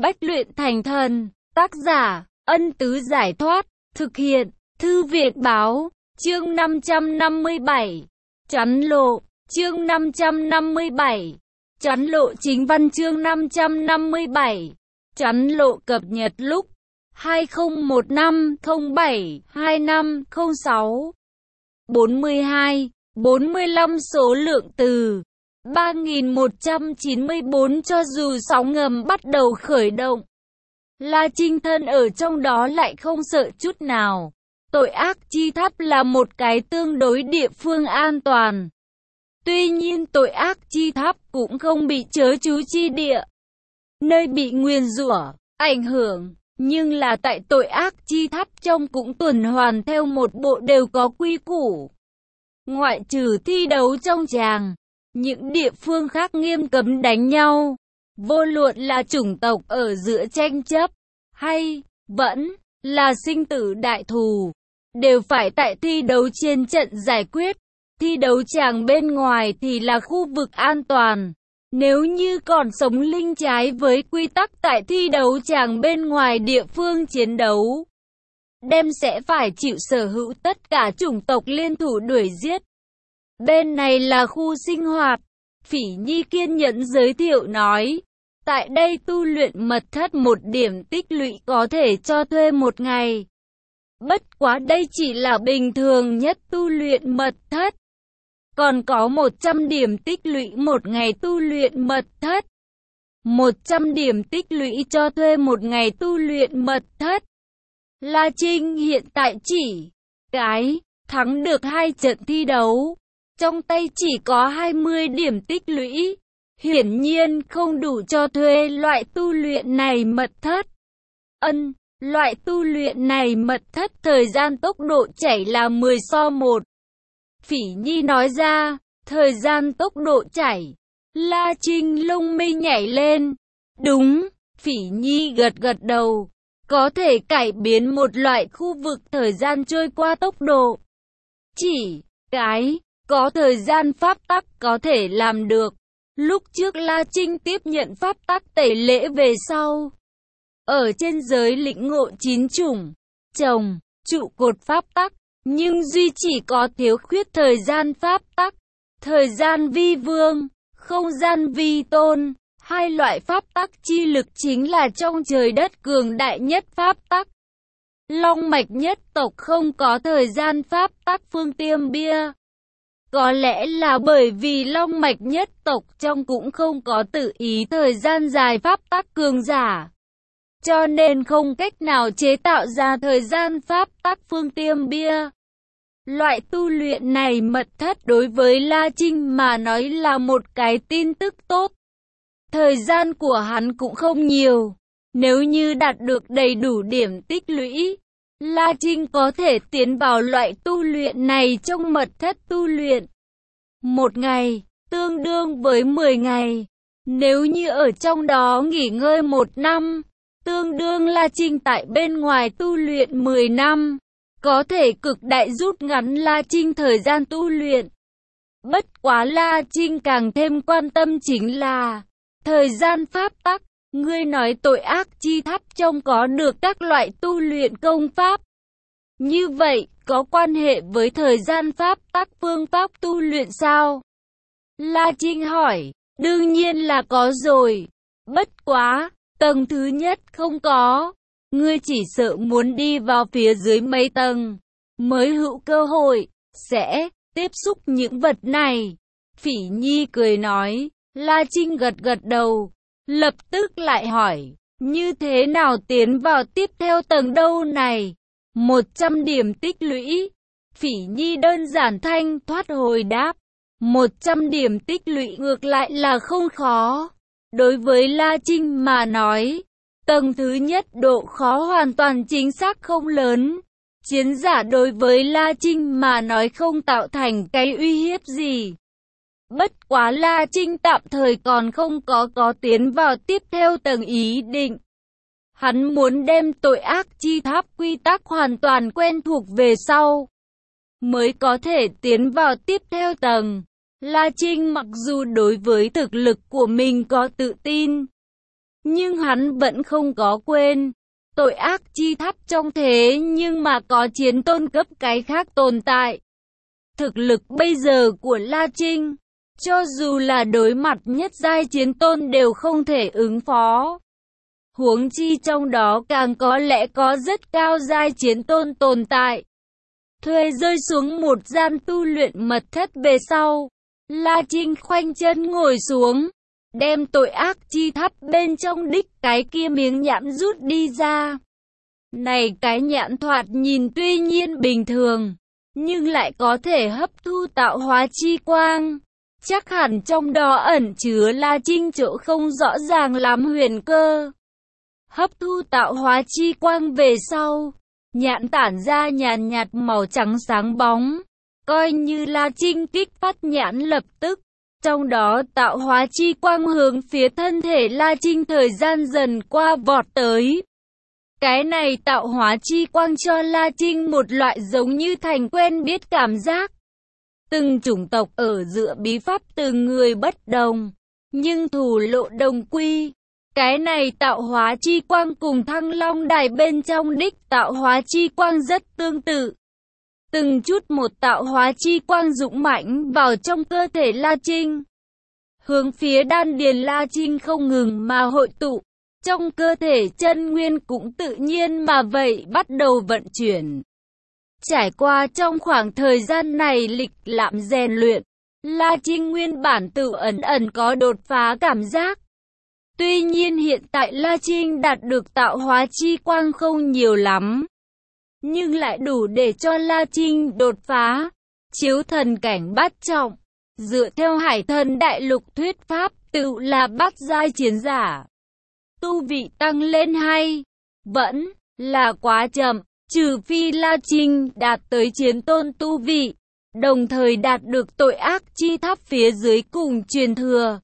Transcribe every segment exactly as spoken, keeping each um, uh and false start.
Bách luyện thành thần. Tác giả, Ân Tứ Giải Thoát. Thực hiện, Thư viện Báo. Chương năm trăm năm mươi bảy. Chắn lộ. Chương năm trăm năm mươi bảy. Chắn lộ chính văn chương năm trăm năm mươi bảy. Chắn lộ cập nhật lúc hai không một năm không bảy hai năm không sáu. bốn mươi hai, bốn mươi lăm số lượng từ ba nghìn một trăm chín mươi bốn. Cho dù sóng ngầm bắt đầu khởi động, La Trinh thân ở trong đó lại không sợ chút nào. Tội ác chi tháp là một cái tương đối địa phương an toàn. Tuy nhiên tội ác chi tháp cũng không bị chớ chú chi địa, nơi bị nguyền rủa, ảnh hưởng. Nhưng là tại tội ác chi tháp trong cũng tuần hoàn theo một bộ đều có quy củ. Ngoại trừ thi đấu trong tràng, những địa phương khác nghiêm cấm đánh nhau. Vô luận là chủng tộc ở giữa tranh chấp, hay vẫn là sinh tử đại thù, đều phải tại thi đấu trên trận giải quyết. Thi đấu tràng bên ngoài thì là khu vực an toàn. Nếu như còn sống linh trái với quy tắc tại thi đấu tràng bên ngoài địa phương chiến đấu, đem sẽ phải chịu sở hữu tất cả chủng tộc liên thủ đuổi giết. Bên này là khu sinh hoạt. Phỉ Nhi kiên nhẫn giới thiệu nói, tại đây tu luyện mật thất một điểm tích lũy có thể cho thuê một ngày. Bất quá đây chỉ là bình thường nhất tu luyện mật thất. Còn có một trăm điểm tích lũy một ngày tu luyện mật thất. một trăm điểm tích lũy cho thuê một ngày tu luyện mật thất. La Trinh hiện tại chỉ cái thắng được hai trận thi đấu, trong tay chỉ có hai mươi điểm tích lũy. Hiển nhiên không đủ cho thuê loại tu luyện này mật thất. Ân, loại tu luyện này mật thất thời gian tốc độ chảy là mười so một. Phỉ Nhi nói ra, thời gian tốc độ chảy. La Trinh lông mi nhảy lên. Đúng, Phỉ Nhi gật gật đầu. Có thể cải biến một loại khu vực thời gian trôi qua tốc độ. Chỉ cái có thời gian pháp tắc có thể làm được. Lúc trước La Trinh tiếp nhận pháp tắc tẩy lễ về sau, ở trên giới lĩnh ngộ chín chủng trồng trụ cột pháp tắc, nhưng duy chỉ có thiếu khuyết thời gian pháp tắc, thời gian vi vương, không gian vi tôn. Hai loại pháp tắc chi lực chính là trong trời đất cường đại nhất pháp tắc. Long mạch nhất tộc không có thời gian pháp tắc phương tiêm bia. Có lẽ là bởi vì long mạch nhất tộc trong cũng không có tự ý thời gian dài pháp tắc cường giả, cho nên không cách nào chế tạo ra thời gian pháp tắc phương tiêm bia. Loại tu luyện này mật thất đối với La Trinh mà nói là một cái tin tức tốt. Thời gian của hắn cũng không nhiều. Nếu như đạt được đầy đủ điểm tích lũy, La Trinh có thể tiến vào loại tu luyện này trong mật thất tu luyện. Một ngày, tương đương với mười ngày. Nếu như ở trong đó nghỉ ngơi một năm, tương đương La Trinh tại bên ngoài tu luyện mười năm. Có thể cực đại rút ngắn La Trinh thời gian tu luyện. Bất quá La Trinh càng thêm quan tâm chính là thời gian pháp tắc. Ngươi nói tội ác chi tháp trong có được các loại tu luyện công pháp. Như vậy, có quan hệ với thời gian pháp tắc phương pháp tu luyện sao? La Trinh hỏi. Đương nhiên là có rồi. Bất quá, tầng thứ nhất không có. Ngươi chỉ sợ muốn đi vào phía dưới mấy tầng, mới hữu cơ hội, sẽ tiếp xúc những vật này. Phỉ Nhi cười nói. La Trinh gật gật đầu, lập tức lại hỏi, như thế nào tiến vào tiếp theo tầng đâu này? một trăm điểm tích lũy. Phỉ Nhi đơn giản thanh thoát hồi đáp. một trăm điểm tích lũy ngược lại là không khó. Đối với La Trinh mà nói, tầng thứ nhất độ khó hoàn toàn chính xác không lớn. Chiến giả đối với La Trinh mà nói không tạo thành cái uy hiếp gì. Bất quá La Trinh tạm thời còn không có có tiến vào tiếp theo tầng ý định. Hắn muốn đem tội ác chi tháp quy tắc hoàn toàn quen thuộc về sau, mới có thể tiến vào tiếp theo tầng. La Trinh mặc dù đối với thực lực của mình có tự tin, Nhưng hắn vẫn không có quên tội ác chi tháp trong thế nhưng mà có chiến tôn cấp cái khác tồn tại. Thực lực bây giờ của La Trinh, cho dù là đối mặt nhất giai chiến tôn đều không thể ứng phó. Huống chi trong đó càng có lẽ có rất cao giai chiến tôn tồn tại. Thuê rơi xuống một gian tu luyện mật thất về sau, La Trinh khoanh chân ngồi xuống, đem tội ác chi tháp bên trong đích cái kia miếng nhãn rút đi ra. Này cái nhãn thoạt nhìn tuy nhiên bình thường, nhưng lại có thể hấp thu tạo hóa chi quang. Chắc hẳn trong đó ẩn chứa La Trinh chỗ không rõ ràng lắm huyền cơ. Hấp thu tạo hóa chi quang về sau, nhãn tản ra nhàn nhạt màu trắng sáng bóng. Coi như La Trinh kích phát nhãn lập tức, trong đó tạo hóa chi quang hướng phía thân thể La Trinh thời gian dần qua vọt tới. Cái này tạo hóa chi quang cho La Trinh một loại giống như thành quen biết cảm giác. Từng chủng tộc ở giữa bí pháp từng người bất đồng, nhưng thù lộ đồng quy. Cái này tạo hóa chi quang cùng Thăng Long đài bên trong đích tạo hóa chi quang rất tương tự. Từng chút một tạo hóa chi quang dũng mãnh vào trong cơ thể La Trinh. Hướng phía đan điền La Trinh không ngừng mà hội tụ. Trong cơ thể chân nguyên cũng tự nhiên mà vậy bắt đầu vận chuyển. Trải qua trong khoảng thời gian này lịch lãm rèn luyện, La Trinh nguyên bản tự ẩn ẩn có đột phá cảm giác. Tuy nhiên hiện tại La Trinh đạt được tạo hóa chi quang không nhiều lắm, nhưng lại đủ để cho La Trinh đột phá, chiếu thần cảnh bát trọng. Dựa theo Hải Thần Đại Lục thuyết pháp, tự là bát giai chiến giả. Tu vị tăng lên hay vẫn là quá chậm, trừ phi La Trinh đạt tới chiến tôn tu vị, đồng thời đạt được tội ác chi tháp phía dưới cùng truyền thừa,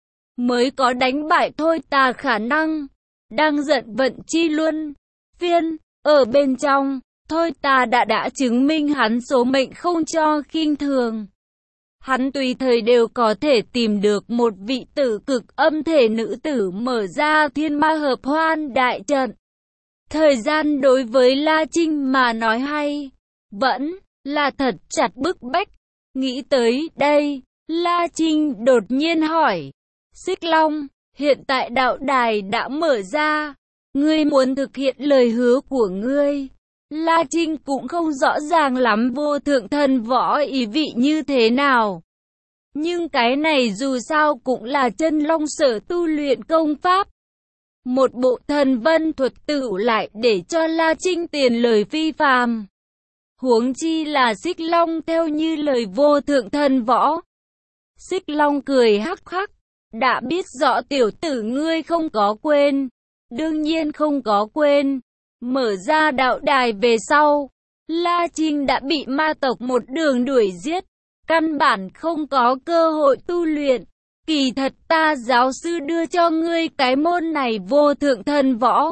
mới có đánh bại thôi tà khả năng. Đang giận vận chi luân phiên, ở bên trong, thôi tà đã đã chứng minh hắn số mệnh không cho khinh thường. Hắn tùy thời đều có thể tìm được một vị tử cực âm thể nữ tử mở ra thiên ma hợp hoan đại trận. Thời gian đối với La Trinh mà nói hay, vẫn là thật chặt bức bách. Nghĩ tới đây, La Trinh đột nhiên hỏi, Xích Long, hiện tại đạo đài đã mở ra, ngươi muốn thực hiện lời hứa của ngươi. La Trinh cũng không rõ ràng lắm vô thượng thần võ ý vị như thế nào. Nhưng cái này dù sao cũng là chân long sở tu luyện công pháp. Một bộ thần vân thuật tự lại để cho La Trinh tiền lời phi phàm. Huống chi là Xích Long theo như lời vô thượng thần võ. Xích Long cười hắc hắc, đã biết rõ tiểu tử ngươi không có quên. Đương nhiên không có quên. Mở ra đạo đài về sau, La Trinh đã bị ma tộc một đường đuổi giết, căn bản không có cơ hội tu luyện. Kỳ thật ta giáo sư đưa cho ngươi cái môn này vô thượng thần võ,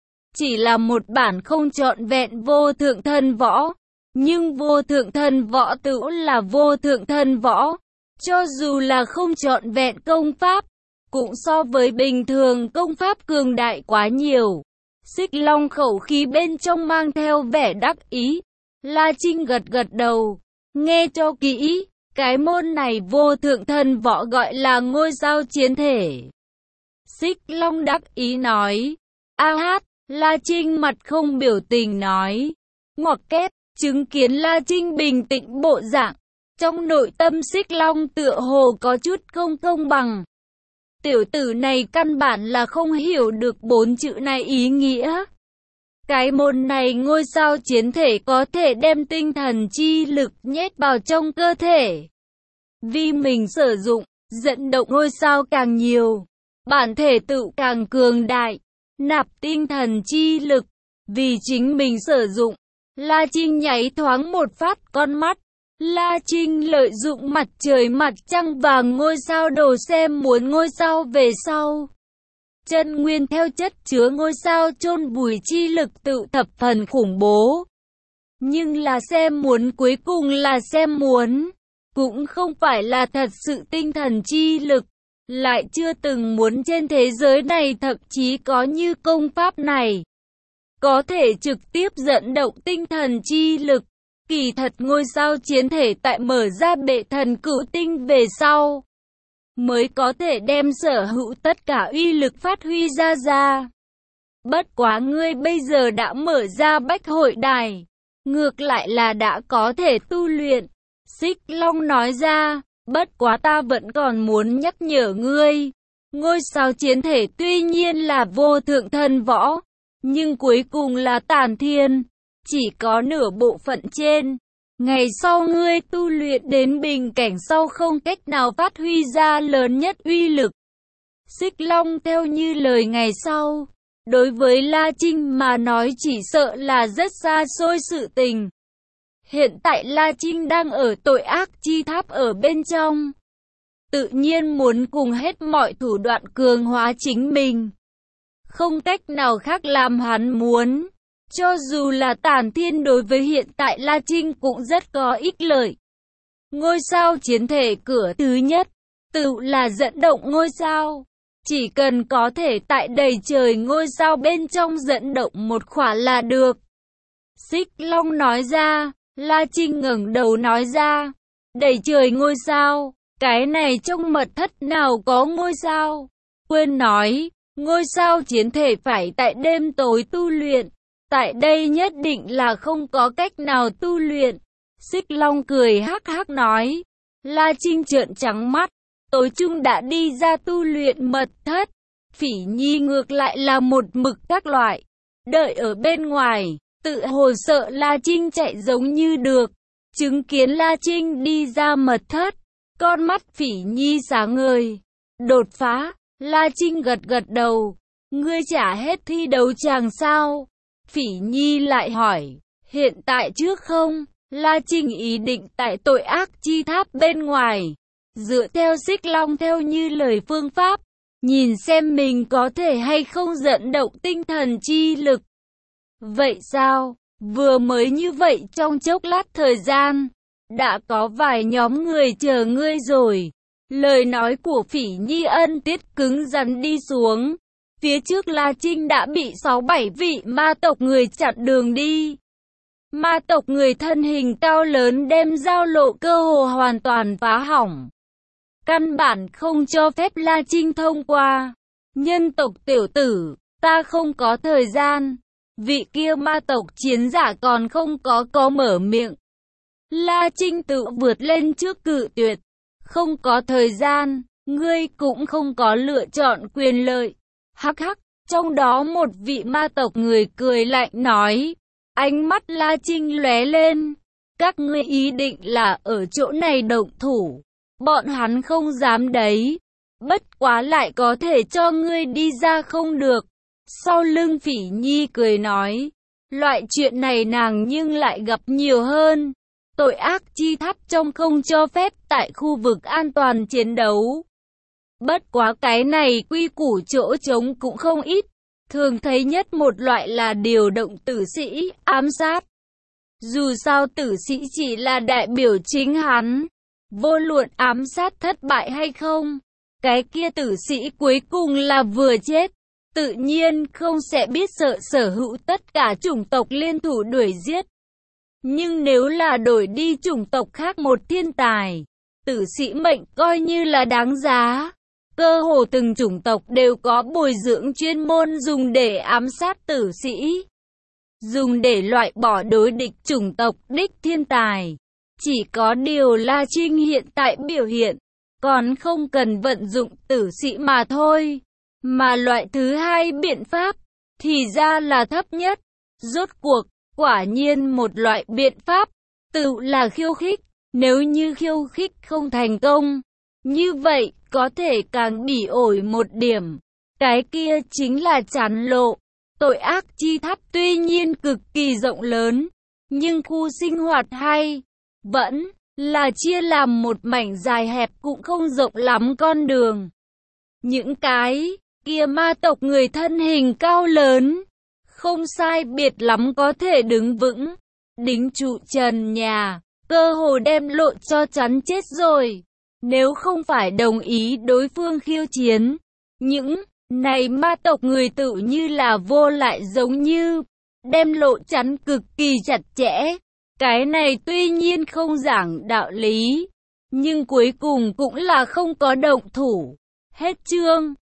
chỉ là một bản không trọn vẹn vô thượng thần võ, nhưng vô thượng thần võ tự là vô thượng thần võ, cho dù là không trọn vẹn công pháp, cũng so với bình thường công pháp cường đại quá nhiều. Xích Long khẩu khí bên trong mang theo vẻ đắc ý. La Trinh gật gật đầu, nghe cho kỹ, cái môn này vô thượng thần võ gọi là ngôi sao chiến thể. Xích Long đắc ý nói, a hát, La Trinh mặt không biểu tình nói, ngoặc kép, chứng kiến La Trinh bình tĩnh bộ dạng, trong nội tâm Xích Long tựa hồ có chút không công bằng. Tiểu tử này căn bản là không hiểu được bốn chữ này ý nghĩa. Cái môn này ngôi sao chiến thể có thể đem tinh thần chi lực nhét vào trong cơ thể. Vì mình sử dụng, dẫn động ngôi sao càng nhiều, bản thể tự càng cường đại, nạp tinh thần chi lực. Vì chính mình sử dụng, La Trinh nháy thoáng một phát con mắt. La Trinh lợi dụng mặt trời mặt trăng và ngôi sao đồ xem muốn ngôi sao về sau. Chân nguyên theo chất chứa ngôi sao chôn vùi chi lực tự thập phần khủng bố. Nhưng là xem muốn cuối cùng là xem muốn, cũng không phải là thật sự tinh thần chi lực. lại chưa từng muốn trên thế giới này thậm chí có như công pháp này. Có thể trực tiếp dẫn động tinh thần chi lực. Kỳ thật ngôi sao chiến thể tại mở ra bệ thần cửu tinh về sau, mới có thể đem sở hữu tất cả uy lực phát huy ra ra. Bất quá ngươi bây giờ đã mở ra bách hội đài, ngược lại là đã có thể tu luyện. Xích Long nói ra, bất quá ta vẫn còn muốn nhắc nhở ngươi. Ngôi sao chiến thể tuy nhiên là vô thượng thần võ, nhưng cuối cùng là tản thiên, chỉ có nửa bộ phận trên. Ngày sau ngươi tu luyện đến bình cảnh sau không cách nào phát huy ra lớn nhất uy lực. Xích Long theo như lời ngày sau, đối với La Trinh mà nói chỉ sợ là rất xa xôi sự tình. Hiện tại La Trinh đang ở tội ác chi tháp ở bên trong, tự nhiên muốn cùng hết mọi thủ đoạn cường hóa chính mình. Không cách nào khác làm hắn muốn. Cho dù là tản thiên đối với hiện tại La Trinh cũng rất có ích lợi. Ngôi sao chiến thể cửa thứ nhất, tự là dẫn động ngôi sao. Chỉ cần có thể tại đầy trời ngôi sao bên trong dẫn động một khỏa là được. Xích Long nói ra, La Trinh ngẩng đầu nói ra, đầy trời ngôi sao, cái này trong mật thất nào có ngôi sao. Quên nói, ngôi sao chiến thể phải tại đêm tối tu luyện. Tại đây nhất định là không có cách nào tu luyện. Xích Long cười hắc hắc nói. La Trinh trợn trắng mắt. Tối trung đã đi ra tu luyện mật thất. Phỉ Nhi ngược lại là một mực các loại. Đợi ở bên ngoài. Tự hồ sợ La Trinh chạy giống như được. Chứng kiến La Trinh đi ra mật thất. Con mắt Phỉ Nhi sáng ngời. Đột phá. La Trinh gật gật đầu. Ngươi trả hết thi đấu chàng sao? Phỉ Nhi lại hỏi, hiện tại trước không? La Trinh ý định tại tội ác chi tháp bên ngoài, dựa theo Xích Long theo như lời phương pháp, nhìn xem mình có thể hay không dẫn động tinh thần chi lực. Vậy sao? Vừa mới như vậy trong chốc lát thời gian, đã có vài nhóm người chờ ngươi rồi. Lời nói của Phỉ Nhi ân tiết cứng rắn đi xuống. Phía trước La Trinh đã bị sáu bảy vị ma tộc người chặn đường đi. Ma tộc người thân hình cao lớn đem giao lộ cơ hồ hoàn toàn phá hỏng. Căn bản không cho phép La Trinh thông qua. Nhân tộc tiểu tử, ta không có thời gian. Vị kia ma tộc chiến giả còn không có có mở miệng. La Trinh tự vượt lên trước cự tuyệt. Không có thời gian, ngươi cũng không có lựa chọn quyền lợi. Hắc hắc, trong đó một vị ma tộc người cười lạnh nói. Ánh mắt La Trinh lóe lên. Các ngươi ý định là ở chỗ này động thủ. Bọn hắn không dám đấy. Bất quá lại có thể cho ngươi đi ra không được. Sau lưng Phỉ Nhi cười nói. Loại chuyện này nàng nhưng lại gặp nhiều hơn. Tội ác chi tháp trong không cho phép tại khu vực an toàn chiến đấu. Bất quá cái này quy củ chỗ trống cũng không ít. Thường thấy nhất một loại là điều động tử sĩ, ám sát. Dù sao tử sĩ chỉ là đại biểu chính hắn. Vô luận ám sát thất bại hay không, cái kia tử sĩ cuối cùng là vừa chết. Tự nhiên không sẽ biết sợ sở hữu tất cả chủng tộc liên thủ đuổi giết. Nhưng nếu là đổi đi chủng tộc khác một thiên tài, tử sĩ mệnh coi như là đáng giá. Cơ hồ từng chủng tộc đều có bồi dưỡng chuyên môn dùng để ám sát tử sĩ. Dùng để loại bỏ đối địch chủng tộc đích thiên tài. Chỉ có điều La Trinh hiện tại biểu hiện, còn không cần vận dụng tử sĩ mà thôi. Mà loại thứ hai biện pháp, thì ra là thấp nhất. Rốt cuộc, quả nhiên một loại biện pháp, tự là khiêu khích. Nếu như khiêu khích không thành công, như vậy, có thể càng bỉ ổi một điểm. Cái kia chính là chán lộ. Tội ác chi tháp tuy nhiên cực kỳ rộng lớn, nhưng khu sinh hoạt hay, vẫn là chia làm một mảnh dài hẹp cũng không rộng lắm con đường. Những cái kia ma tộc người thân hình cao lớn, không sai biệt lắm có thể đứng vững, đính trụ trần nhà, cơ hồ đem lộ cho chắn chết rồi. nếu không phải đồng ý đối phương khiêu chiến. Những này ma tộc người tự như là vô lại giống như đem lộ chắn cực kỳ chặt chẽ. Cái này tuy nhiên không giảng đạo lý, nhưng cuối cùng cũng là không có động thủ. Hết chương.